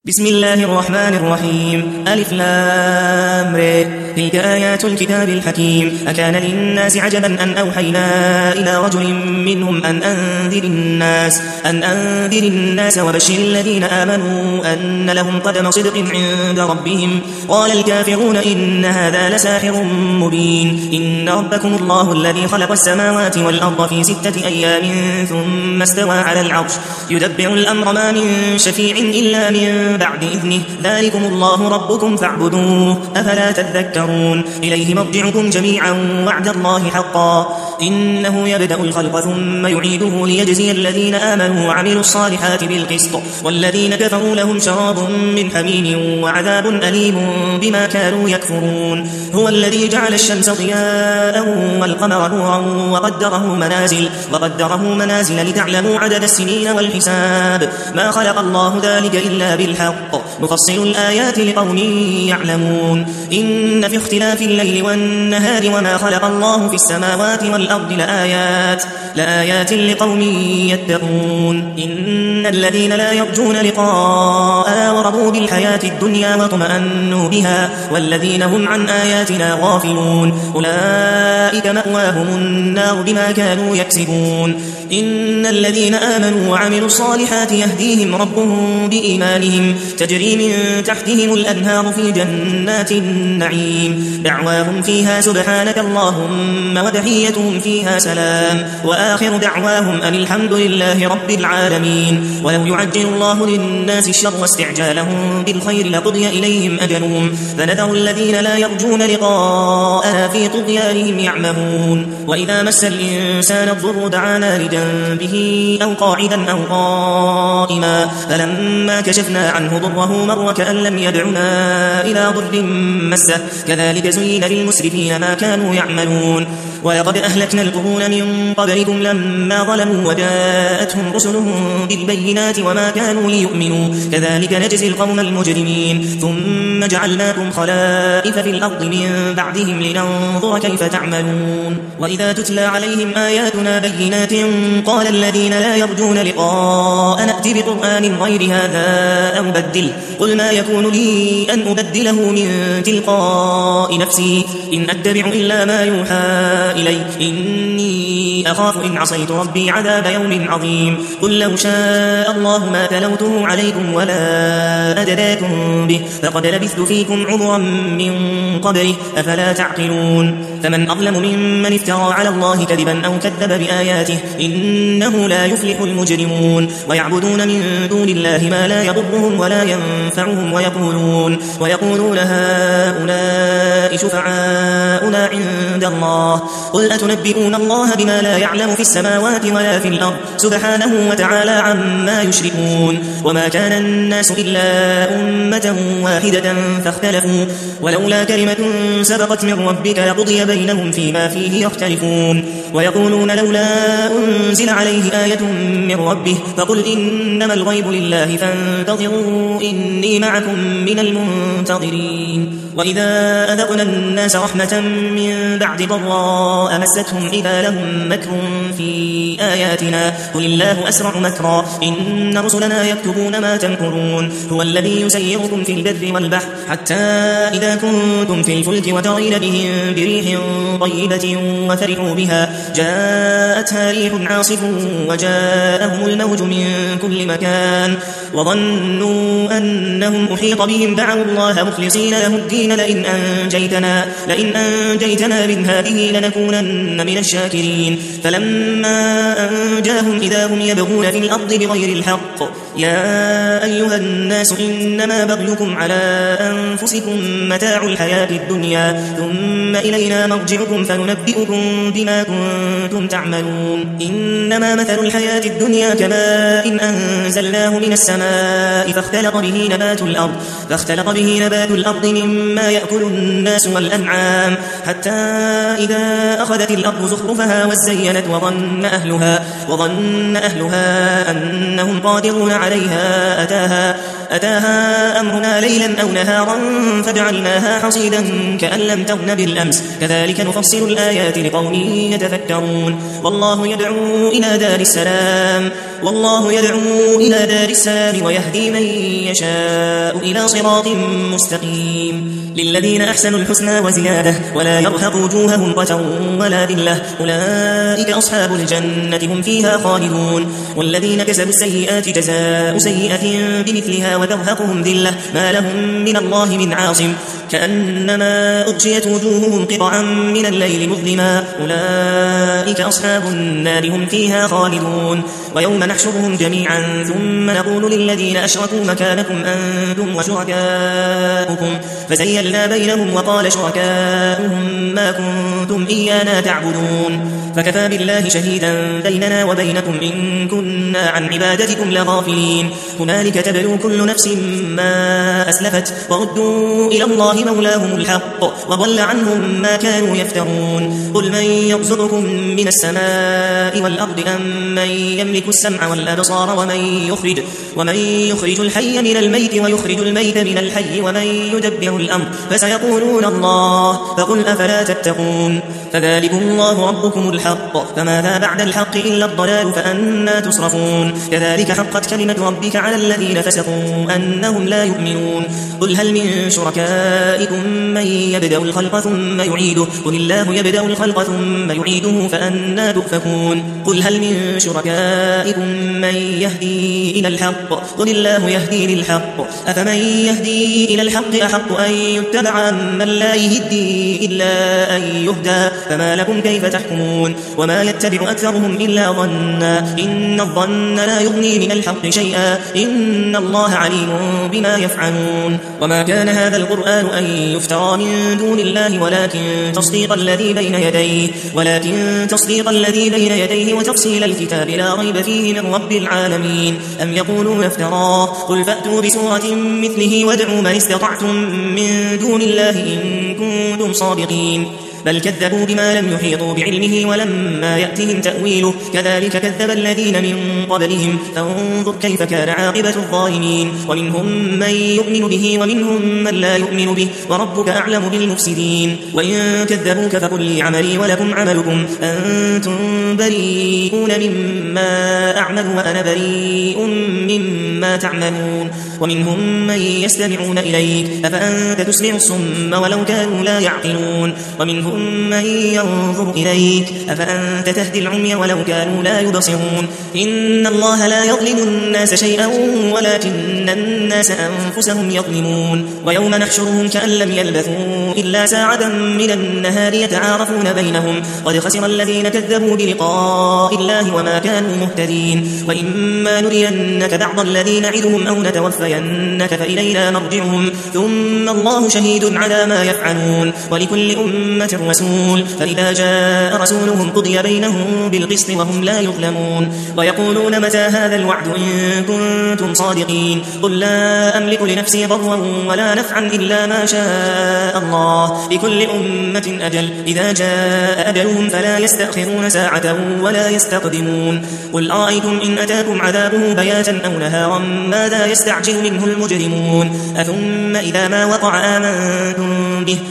بسم الله الرحمن الرحيم. ألف لام ر. تلك آيات الكتاب الحكيم. أكان للناس عجبا أن أوحينا إلى رجل منهم أن أنذر الناس وبشر الذين آمنوا أن لهم قدم صدق عند ربهم. قال الكافرون إن هذا لساحر مبين. إن ربكم الله الذي خلق السماوات والأرض في 6 أيام ثم استوى على العرش يدبر الأمر ما من شفيع إلا من بعد إذنه ذلكم الله ربكم فاعبدوه أفلا تذكرون. إليه مرجعكم جميعا وعد الله حقا إنه يبدأ الخلق ثم يعيده ليجزي الذين آمنوا وعملوا الصالحات بالقسط والذين كفروا لهم شراب من حميم وعذاب أليم بما كانوا يكفرون. هو الذي جعل الشمس ضياء والقمر نورا وقدره منازل لتعلموا عدد السنين والحساب ما خلق الله ذلك إلا بالحق نفصل الآيات لقوم يعلمون. إن في اختلاف الليل والنهار وما خلق الله في السماوات والأرض لآيات لقوم يتقون. إن الذين لا يرجون لقاءنا ورضوا بالحياة الدنيا واطمأنوا بها والذين هم عن آياتنا غافلون أولئك مأواهم النار بما كانوا يكسبون. إن الذين آمنوا وعملوا الصالحات يهديهم ربهم بإيمانهم تجري من تحتهم الأنهار في جنات النعيم دعواهم فيها سبحانك اللهم وتحيتهم فيها سلام وآخر دعواهم أن الحمد لله رب العالمين. ولو يعجل الله للناس الشر واستعجالهم بالخير لقضي إليهم أجلهم فنذر الذين لا يرجون لقاءنا في طغيانهم يعمهون. وإذا مس الإنسان الضر دعانا لجنبه أو قاعدا أو قائما فلما كشفنا عنه ضره مر كأن لم يدعنا إلى ضر مسه كذلك زين للمسرفين ما كانوا يعملون. ولقد أهلكنا القرون من قبلكم لما ظلموا وجاءتهم رسلهم بالبينات وما كانوا ليؤمنوا كذلك نجزي القوم المجرمين. ثم جعلناكم خلائف في الأرض من بعدهم لننظر كيف تعملون. وإذا تتلى عليهم آياتنا بينات قال الذين لا يرجون لقاء نأتي بقرآن غير هذا أو بدل قل ما يكون لي أن أبدله من تلقاء نفسي إن أتبع إلا ما يوحى إلي إني أخاف إن عصيت ربي عذاب يوم عظيم. قل لو شاء الله ما تلوته عليكم ولا أدراكم به فقد لبثت فيكم عمرا من قبله أفلا تعقلون. فمن أظلم ممن افترى على الله كذبا أو كذب بآياته إنه لا يفلح المجرمون. ويعبدون من دون الله ما لا يضرهم ولا ينفعهم ويقولون هؤلاء شفعاؤنا عند الله قل أتنبئون الله بما لا يعلم في السماوات ولا في الأرض سبحانه وتعالى عما يشركون. وما كان الناس إلا أمة واحدة فاختلفوا ولولا كلمة سبقت من ربك لقضي بينهم فيما فيه يختلفون. ويقولون لولا أنزل عليه آية من ربه فقل إنما الغيب لله فانتظروا إني معكم من المنتظرين. وإذا أذقنا الناس رحمة من بعد ضراء مستهم إذا لهم مكر في آياتنا قل الله أسرع مكرا إن رسلنا يكتبون ما تمكرون. هو الذي يسيركم في البر والبحر حتى إذا كنتم في الفلك وترين بهم بريح طيبة وفرحوا بها جاءتها ريح عاصف وجاءهم الموج من كل مكان وظنوا أنهم أحيط بهم دعوا الله مخلصين له الدين لئن أنجيتنا من هذه لنكونن من الشاكرين. فلما أنجاهم إذا هم يبغون في الأرض بغير الحق يا أيها الناس إنما بغيكم على أنفسكم متاع الحياة الدنيا ثم إلينا مرجعكم فننبئكم بما كنتم تعملون. إنما مثل الحياة الدنيا كماء إن أنزلناه من السماء فاختلط به نبات الأرض مما يأكل الناس والأنعام حتى إذا أخذت الأرض زخرفها وزينت وظن أهلها أنهم قادرون عليها أتاها أمرنا ليلا أو نهارا فجعلناها حصيدا كأن لم تغن بالأمس كذلك نفصل الآيات لقوم يتفكرون والله يدعو إلى دار السلام ويهدي من يشاء إلى صراط مستقيم للذين أحسنوا الحسنى وزيادة ولا يرهق وجوههم قتر ولا ذلة أولئك أصحاب الجنة هم فيها خالدون والذين كسبوا السيئات جزاء سيئة بمثلها وترهقهم ذلة ما لهم من الله من عاصم كأنما أغشيت وجوههم قطعا من الليل مظلما أولئك أصحاب النار هم فيها خالدون ويوم نحشرهم جميعا ثم نقول للذين أشركوا مكانكم أنتم وشركاؤكم فزيلنا بينهم وقال شركاؤهم ما كنتم إيانا تعبدون فكفى بالله شهيدا بيننا وبينكم إن كنا عن عبادتكم لغافلين هنالك تبلو كل نفس ما أسلفت وردوا إلى الله مولاهم الحق وضل عنهم ما كانوا يفترون قل من يرزقكم من السماء والأرض أم من يملك السمع والأبصار ومن يخرج الحي من الميت ويخرج الميت من الحي ومن يدبر الأمر فسيقولون الله فقل أفلا تتقون فذلكم الله ربكم الحق فماذا بعد الحق إلا الضلال فأنا تصرفون كذلك حقت كلمة ربك على الذين فسقوا أنهم لا يؤمنون قل هل من شركائكم من يبدأ الخلق ثم يعيده قل الله يبدأ الخلق ثم يعيده فأنا تؤفكون قل هل من شركائكم من يهدي إلى الحق قل الله يهدي للحق أفمن يهدي إلى الحق أحق أن يتبع من لا يهدي إلا أن يهدى فما لكم كيف تحكمون وما يتبع أكثرهم إلا ظنا إن الظن لا يغني من الحق شيئا إن الله عليم بما يفعلون وما كان هذا القرآن أن يفترى من دون الله ولكن تصديق الذي بين يديه وتفصيل الكتاب لا ريب فيه من رب العالمين أم يقولون افتراه قل فأتوا بسورة مثله وادعوا من استطعتم من دون الله إن كنتم صادقين بل كذبوا بما لم يحيطوا بعلمه ولما يأتهم تأويله كذلك كذب الذين من قبلهم فانظر كيف كان عاقبة الظالمين ومنهم من يؤمن به ومنهم من لا يؤمن به وربك أعلم بالمفسدين وإن كذبوك فقل لي عملي ولكم عملكم أنتم بريئون مما أعمل وأنا بريء مما تعملون ومنهم من يستمعون إليك أفأنت تسمع الصم ولو كانوا لا يعقلون ومنهم من ينظر إليك أفأنت تهدي العمي ولو كانوا لا يبصرون إن الله لا يظلم الناس شيئا ولكن الناس أنفسهم يظلمون ويوم نحشرهم كأن لم يلبثوا إلا ساعة من النهار يتعارفون بينهم قد خسر الذين كذبوا بلقاء الله وما كانوا مهتدين وإما نرينك بعض الذي نعدهم أو نتوفينك فإلينا مرجعهم ثم الله شهيد على ما يفعلون ولكل أمة رسول فإذا جاء رسولهم قضي بينهم بالقسط وهم لا يظلمون ويقولون متى هذا الوعد إن كنتم صادقين قل لا أملك لنفسي ضرا ولا نفعا إلا ما شاء الله لكل أمة أجل إذا جاء أجلهم فلا يستأخرون ساعة ولا يستقدمون قل أرأيتم إن أتاكم عذابه بياتا أو نهارا ماذا يستعجل منه المجرمون أثم إذا ما وقع آمنتم به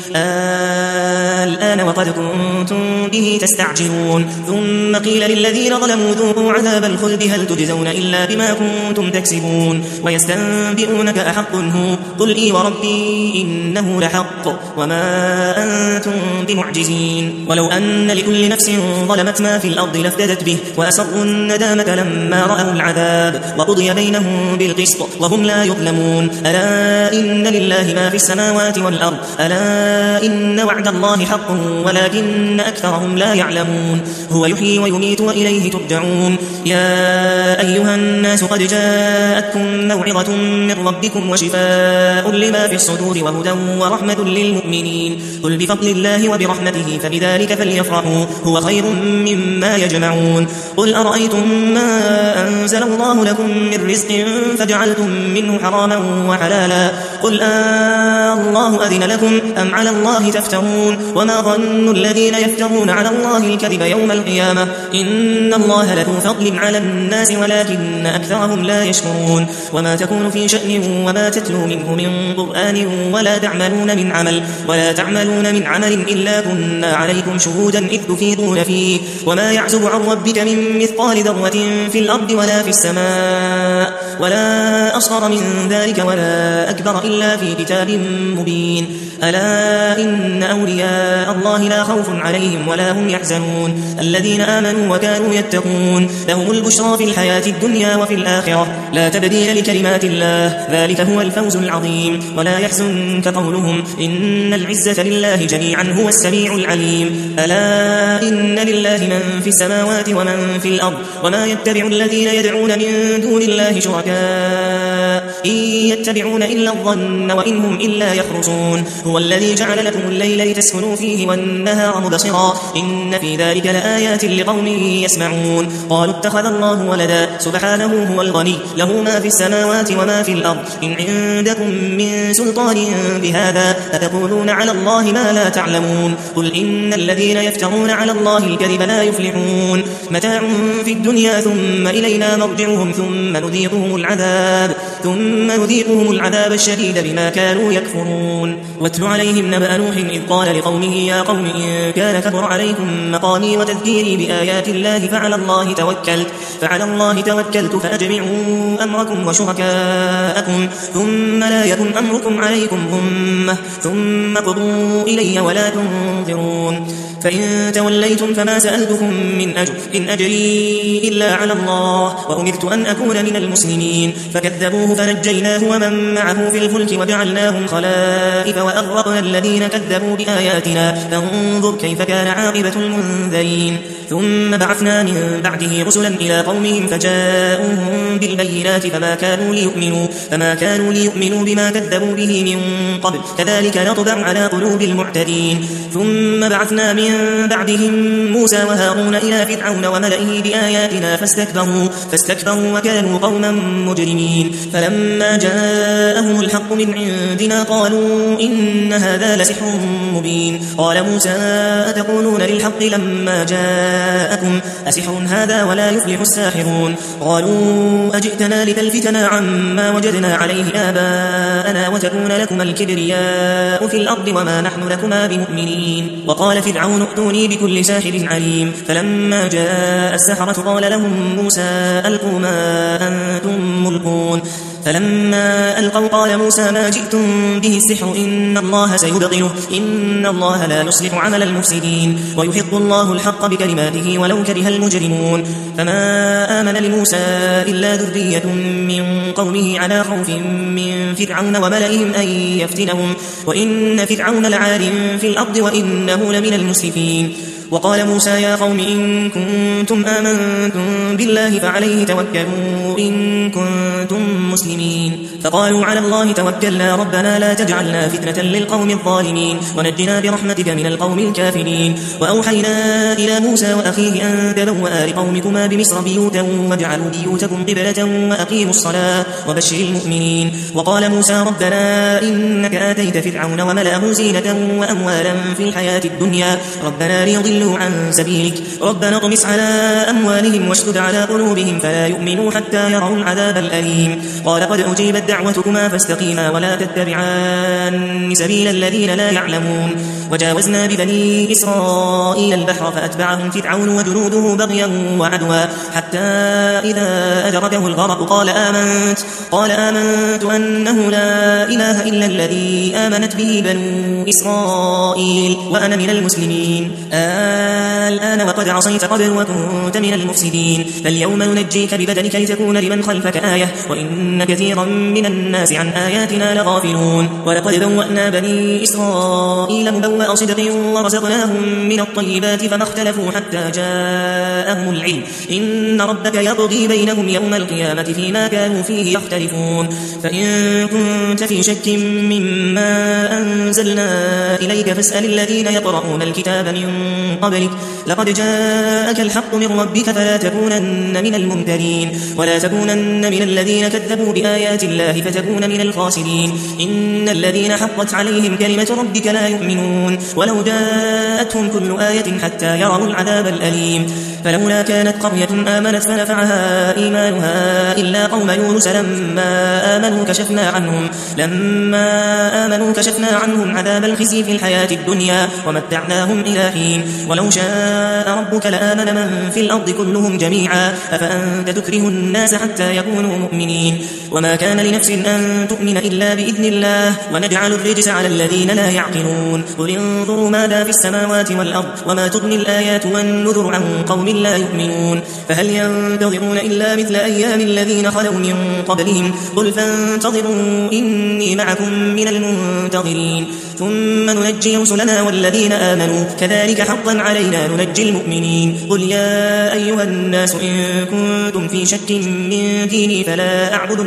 الآن وقد كنتم به تستعجلون ثم قيل للذين ظلموا ذوقوا عذاب الخلد هل تجزون إلا بما كنتم تكسبون ويستنبئونك أحق هو قل إي وربي إنه لحق وما أنتم بمعجزين ولو أن لكل نفس ظلمت ما في الأرض لافتدت به وأسروا الندامة لما رأوا العذاب وقضي بينهم بالقسط وهم لا يظلمون ألا إن لله ما في السماوات والأرض ألا إن وعد الله حق ولكن أكثرهم لا يعلمون هو يحيي ويميت وإليه ترجعون يا أيها الناس قد جاءتكم موعظة من ربكم وشفاء لما في الصدور وهدى ورحمة للمؤمنين قل بفضل الله وبرحمته فبذلك فليفرحوا هو خير مما يجمعون قل أرأيتم ما أنزل الله لكم من رزق فجعلتم منه حراما وحلالا قل الله أذن لكم أم على الله تفترون وما ظن الذين يفترون على الله الكذب يوم القيامة إن الله لذو فضل على الناس ولكن أكثرهم لا يشكرون وما تكون في شأن وما تتلو منه من قرآن ولا تعملون من عمل إلا كنا عليكم شهودا إذ تفيضون فيه وما يعزب عن ربك من مثقال ذرة في الأرض ولا في السماء ولا أصغر من ذلك ولا أكبر إلا في كتاب مبين ألا إن أولياء الله لا خوف عليهم ولا هم يحزنون الذين آمنوا وكانوا يتقون لهم البشرى في الحياة الدنيا وفي الآخرة لا تبديل لكلمات الله ذلك هو الفوز العظيم ولا يحزنك قولهم إن العزة لله جميعا هو السميع العليم ألا إن لله من في السماوات ومن في الأرض وما يتبع الذين يدعون من دون الله شركاء إن يتبعون إلا الظن وإن هم إلا يخرصون هو الذي جعل لكم الليل لتسكنوا فيه والنهار مبصرا إن في ذلك لآيات لقوم يسمعون قالوا اتخذ الله ولدا سبحانه هو الغني له ما في السماوات وما في الأرض إن عندكم من سلطان بهذا أتقولون على الله ما لا تعلمون قل إن الذين يفترون على الله الكذب لا يفلحون متاع في الدنيا ثم إلينا مرجعهم ثم نذيقهم العذاب الشديد بما كانوا يكفرون واتل عليهم نبأ نوح إذ قال لقومه يا قوم إن كان كبر عليكم مقامي وتذكيري بآيات الله فعلى الله توكلت فأجمعوا أمركم وشركاءكم ثم لا يكن أمركم عليكم غمة ثم قضوا إلي ولا تنظرون فإن توليتم فما سألتكم من أجر إن أجري إلا على الله وأمرت أن أكون من المسلمين فكذبوه فنجيناه ومن معه في الفلك وجعلناهم خلائف وأغرقنا الذين كذبوا بآياتنا فانظر كيف كان عاقبة المنذرين ثم بعثنا من بعده رسلا إلى قومهم فجاءوهم بالبينات فما كانوا ليؤمنوا بما كذبوا به من قبل كذلك نطبع على قلوب المعتدين ثم بعثنا من بعدهم موسى وهارون إلى فرعون وملئه بآياتنا فاستكبروا وكانوا قوما مجرمين فلما جاءهم الحق من عندنا قالوا إن هذا لسحر مبين قال موسى أتقولون للحق لما جاءكم أسحر هذا ولا يفلح الساحرون قالوا أجئتنا لتلفتنا عما وجدنا عليه آباءنا وتكون لكما الكبرياء في الأرض وما نحن لكما بمؤمنين وقال فرعون ائتوني بكل ساحر عليم فلما جاء السحرة قال لهم موسى ألقوا ما أنتم ملقون فلما ألقوا قال موسى ما جئتم به السحر إن الله سيبطله إن الله لا يصلح عمل المفسدين ويحق الله الحق بكلماته ولو كره المجرمون فما آمن لموسى إلا ذرية من قومه على خوف من فرعون وملئهم أن يفتنهم وإن فرعون لعال في الأرض وإنه لمن المسرفين وقال موسى يا قوم إن كنتم آمنتم بالله فعليه توكلوا إن كنتم مسلمين فقالوا على الله توكلنا ربنا لا تجعلنا فتنة للقوم الظالمين ونجنا برحمتك من القوم الكافرين وأوحينا إلى موسى وأخيه أن تبوأ لقومكما بمصر بيوتا واجعلوا بيوتكم قبلة وأقيموا الصلاة وبشر المؤمنين وقال موسى ربنا إنك آتيت فرعون وملأه زينة وأموالا في الحياة الدنيا ربنا ليضلوا عن سبيلك ربنا اطمس على أموالهم واشدد على قلوبهم فلا يؤمنوا حتى يروا العذاب الأليم قال قد أجيبت دعوتكما فاستقيما ولا تتبعان سبيل الذين لا يعلمون وجاوزنا ببني إسرائيل البحر فأتبعهم فرعون وجنوده بغيا وعدوا حتى إذا أدركه الغرق قال آمنت أنه لا إله إلا الذي آمنت به بنو إسرائيل وأنا من المسلمين الآن وقد عصيت قبل وكنت من المفسدين فاليوم ننجيك ببدنك لتكون لمن خلفك آية وإن كثيرا من الناس عن آياتنا لغافلون ولقد بوأنا بني إسرائيل مبوأ صدق ورزقناهم من الطيبات فما اختلفوا حتى جاءهم العلم إن ربك يقضي بينهم يوم القيامة فيما كانوا فيه يختلفون فإن كنت في شك مما أنزلنا إليك فاسأل الذين يقرؤون الكتاب من قبلك لقد جاءك الحق من ربك فلا تكونن من الممترين ولا تكونن من الذين كذبوا بآيات الله الله فتكون من الخاسرين. إن الذين حقت عليهم كلمة ربك لا يؤمنون ولو جاءتهم كل آية حتى يروا العذاب الأليم. فلولا كانت قرية آمنت فنفعها إيمانها إلا قوم يونس لما آمنوا كشفنا عنهم عذاب الخزي في الحياة الدنيا ومتعناهم إلى حين. ولو شاء ربك لآمن من في الأرض كلهم جميعا أفأنت تكره الناس حتى يكونوا مؤمنين. وما كان لنفس أن تؤمن إلا بإذن الله ونجعل الرجس على الذين لا يعقلون. قل انظروا ماذا في السماوات والأرض وما تغني الآيات والنذر عن قوم لا يؤمنون. فهل ينتظرون إلا مثل أيام الذين خلوا من قبلهم قل فانتظروا إني معكم من المنتظرين. ثم ننجي رسلنا والذين آمنوا كذلك حقا علينا ننجي المؤمنين. قل يا أيها الناس إن كنتم في شك من ديني فلا أعبد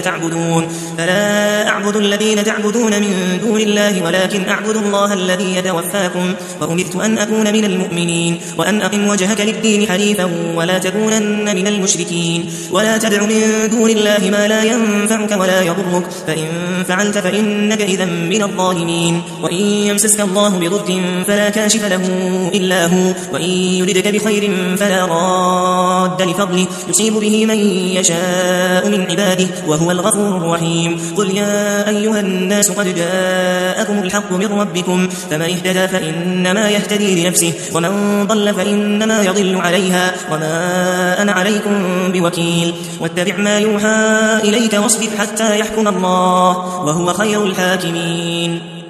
الذين تعبدون من دون الله ولكن أعبد الله الذي يتوفاكم وأمرت أن أكون من المؤمنين. وأن أقم وجهك للدين حنيفا ولا تكونن من المشركين. ولا تدع من دون الله ما لا ينفعك ولا يضرك فإن فعلت فإنك إذا من الظالمين. وإن يمسسك الله بضر فلا كاشف له إلا هو وإن يردك بخير فلا راد لفضله يصيب به من يشاء من عباده وهو الغفور الرحيم. قل يا أيها الناس قد جاءكم الحق من ربكم فمن اهتدى فإنما يهتدي لنفسه ومن ضل فإنما يضل عليها وما أنا عليكم بوكيل. واتبع ما يوحى إليك واصبر حتى يحكم الله وهو خير الحاكمين.